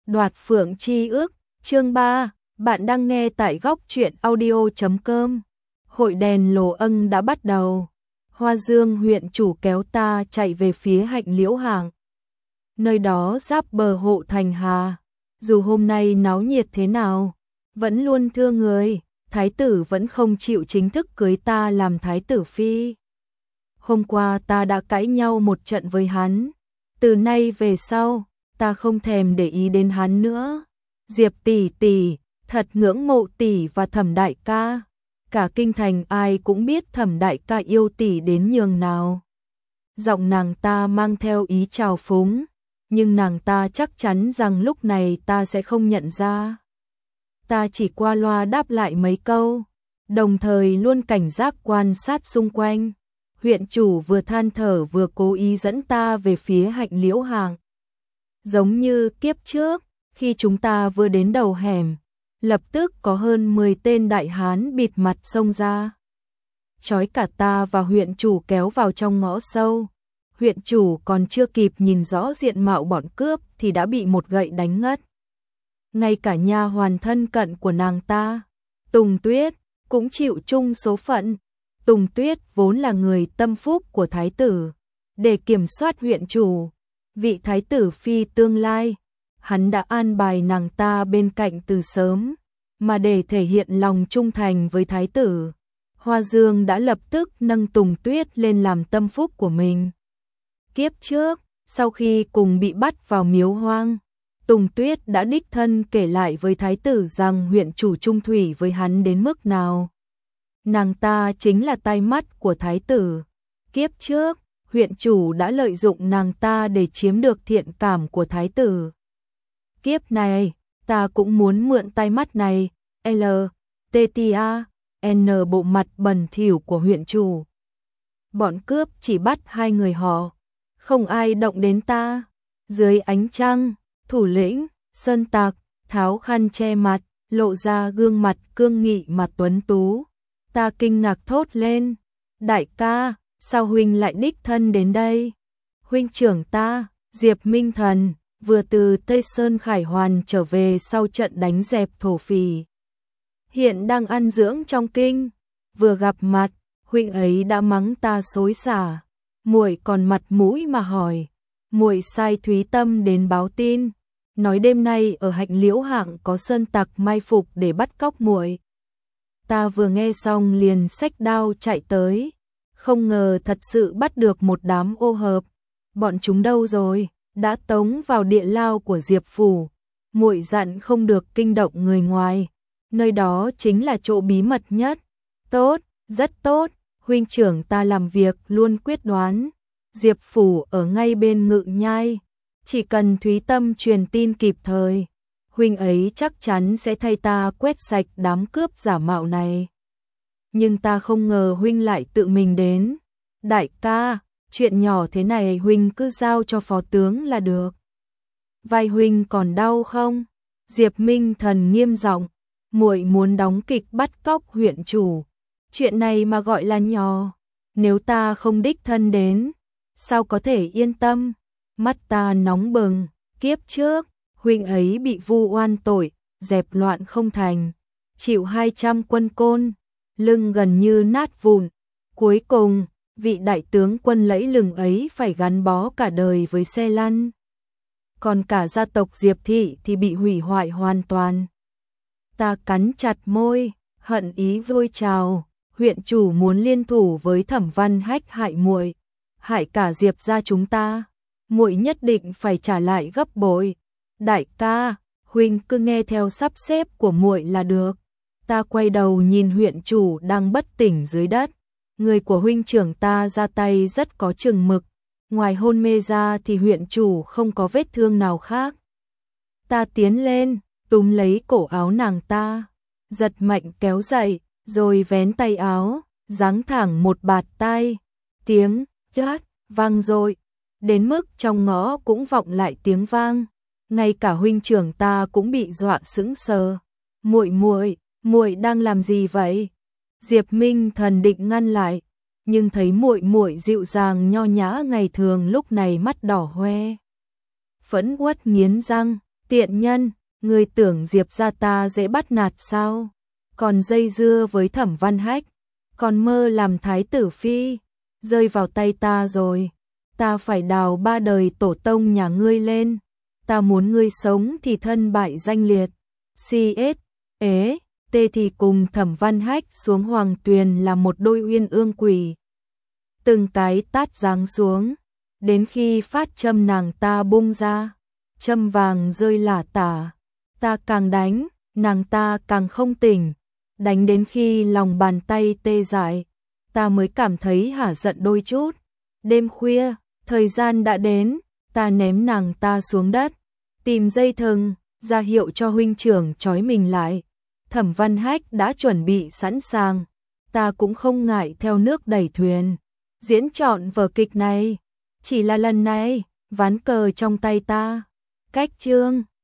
Đoạt phượng chi ước, chương 3, bạn đang nghe tại góc truyện audio.com. Hội đèn lồ ân đã bắt đầu. Hoa Dương huyện chủ kéo ta chạy về phía Hạnh Liễu Hạng. Nơi đó giáp bờ hộ thành Hà. Dù hôm nay náo nhiệt thế nào, vẫn luôn thưa người, thái tử vẫn không chịu chính thức cưới ta làm thái tử phi. Hôm qua ta đã cãi nhau một trận với hắn. Từ nay về sau, ta không thèm để ý đến hắn nữa. Diệp tỷ tỷ, thật ngưỡng mộ tỷ và Thẩm đại ca. Cả kinh thành ai cũng biết Thẩm đại ca yêu tỷ đến nhường nào. Giọng nàng ta mang theo ý trào phúng, nhưng nàng ta chắc chắn rằng lúc này ta sẽ không nhận ra. Ta chỉ qua loa đáp lại mấy câu, đồng thời luôn cảnh giác quan sát xung quanh. Huyện chủ vừa than thở vừa cố ý dẫn ta về phía Hạnh Liễu Hạng. Giống như kiếp trước, khi chúng ta vừa đến đầu hẻm, lập tức có hơn 10 tên đại hán bịt mặt xông ra. Trói cả ta và huyện chủ kéo vào trong ngõ sâu. Huyện chủ còn chưa kịp nhìn rõ diện mạo bọn cướp thì đã bị một gậy đánh ngất. Ngay cả nha hoàn thân cận của nàng ta, Tùng Tuyết, cũng chịu chung số phận. Tùng Tuyết vốn là người tâm phúc của thái tử, để kiểm soát huyện chủ, vị thái tử phi tương lai, hắn đã an bài nàng ta bên cạnh từ sớm, mà để thể hiện lòng trung thành với thái tử, Hoa Dương đã lập tức nâng Tùng Tuyết lên làm tâm phúc của mình. Kiếp trước, sau khi cùng bị bắt vào miếu hoang, Tùng Tuyết đã đích thân kể lại với thái tử rằng huyện chủ trung thủy với hắn đến mức nào. Nàng ta chính là tai mắt của thái tử. Kiếp trước, huyện chủ đã lợi dụng nàng ta để chiếm được thiện cảm của thái tử. Kiếp này, ta cũng muốn mượn tai mắt này, N bộ mặt bẩn thỉu của huyện chủ. Bọn cướp chỉ bắt hai người họ, không ai động đến ta. Dưới ánh trăng, thủ lĩnh, Sơn Tạc, tháo khăn che mặt, lộ ra gương mặt cương nghị mà tuấn tú. Ta kinh ngạc thốt lên, đại ca, sao huynh lại đích thân đến đây? Huynh trưởng ta, Diệp Minh Thần, vừa từ Tây Sơn khải hoàn trở về sau trận đánh dẹp thổ phỉ. Hiện đang ăn dưỡng trong kinh, vừa gặp mặt, huynh ấy đã mắng ta xối xả. Muội còn mặt mũi mà hỏi, muội sai Thúy Tâm đến báo tin, nói đêm nay ở Hạnh Liễu Hạng có sơn tặc mai phục để bắt cóc muội. Ta vừa nghe xong liền xách đao chạy tới, không ngờ thật sự bắt được một đám ô hợp. Bọn chúng đâu rồi? Đã tống vào địa lao của Diệp phủ. Muội dặn không được kinh động người ngoài, nơi đó chính là chỗ bí mật nhất. Tốt, rất tốt, huynh trưởng ta làm việc luôn quyết đoán. Diệp phủ ở ngay bên Ngự Nhai, chỉ cần Thúy Tâm truyền tin kịp thời, huynh ấy chắc chắn sẽ thay ta quét sạch đám cướp giả mạo này. Nhưng ta không ngờ huynh lại tự mình đến. Đại ca, chuyện nhỏ thế này huynh cứ giao cho phó tướng là được. Vai huynh còn đau không? Diệp Minh Thần nghiêm giọng, muội muốn đóng kịch bắt cóc huyện chủ. Chuyện này mà gọi là nhỏ, nếu ta không đích thân đến, sao có thể yên tâm? Mắt ta nóng bừng, kiếp trước, huynh ấy bị vu oan tội, dẹp loạn không thành, chịu 200 quân côn, lưng gần như nát vụn. Cuối cùng, vị đại tướng quân lẫy lừng ấy phải gắn bó cả đời với xe lăn. Còn cả gia tộc Diệp thị thì bị hủy hoại hoàn toàn. Ta cắn chặt môi, hận ý vôi trào, huyện chủ muốn liên thủ với Thẩm Văn Hách hại muội, hại cả Diệp gia chúng ta. Muội nhất định phải trả lại gấp bội. Đại ca, huynh cứ nghe theo sắp xếp của muội là được. Ta quay đầu nhìn huyện chủ đang bất tỉnh dưới đất. Người của huynh trưởng ta ra tay rất có chừng mực. Ngoài hôn mê ra thì huyện chủ không có vết thương nào khác. Ta tiến lên, túm lấy cổ áo nàng ta, giật mạnh kéo dậy, rồi vén tay áo, giáng thẳng một bạt tai. Tiếng chát vang dội, đến mức trong ngõ cũng vọng lại tiếng vang. Ngay cả huynh trưởng ta cũng bị dọa sững sờ. Muội đang làm gì vậy? Diệp Minh Thần định ngăn lại, nhưng thấy muội dịu dàng nho nhã ngày thường lúc này mắt đỏ hoe. Phẫn uất nghiến răng, Tiện nhân, ngươi tưởng Diệp gia ta dễ bắt nạt sao? Còn dây dưa với Thẩm Văn Hách, còn mơ làm thái tử phi, rơi vào tay ta rồi. Ta phải đào 3 đời tổ tông nhà ngươi lên. Ta muốn ngươi sống thì thân bại danh liệt. CS, ế, tê thì cùng Thẩm Văn Hách xuống hoàng tuyền là một đôi uyên ương quỷ. Từng cái tát giáng xuống, đến khi phát châm nàng ta bung ra, châm vàng rơi lả tả. Ta càng đánh, nàng ta càng không tỉnh, đánh đến khi lòng bàn tay tê dại, ta mới cảm thấy hả giận đôi chút. Đêm khuya, thời gian đã đến, ta ném nàng ta xuống đất, tìm dây thừng, ra hiệu cho huynh trưởng trói mình lại. Thẩm Văn Hách đã chuẩn bị sẵn sàng, ta cũng không ngại theo nước đẩy thuyền, diễn trọn vở kịch này. Chỉ là lần này, ván cờ trong tay ta, cách chương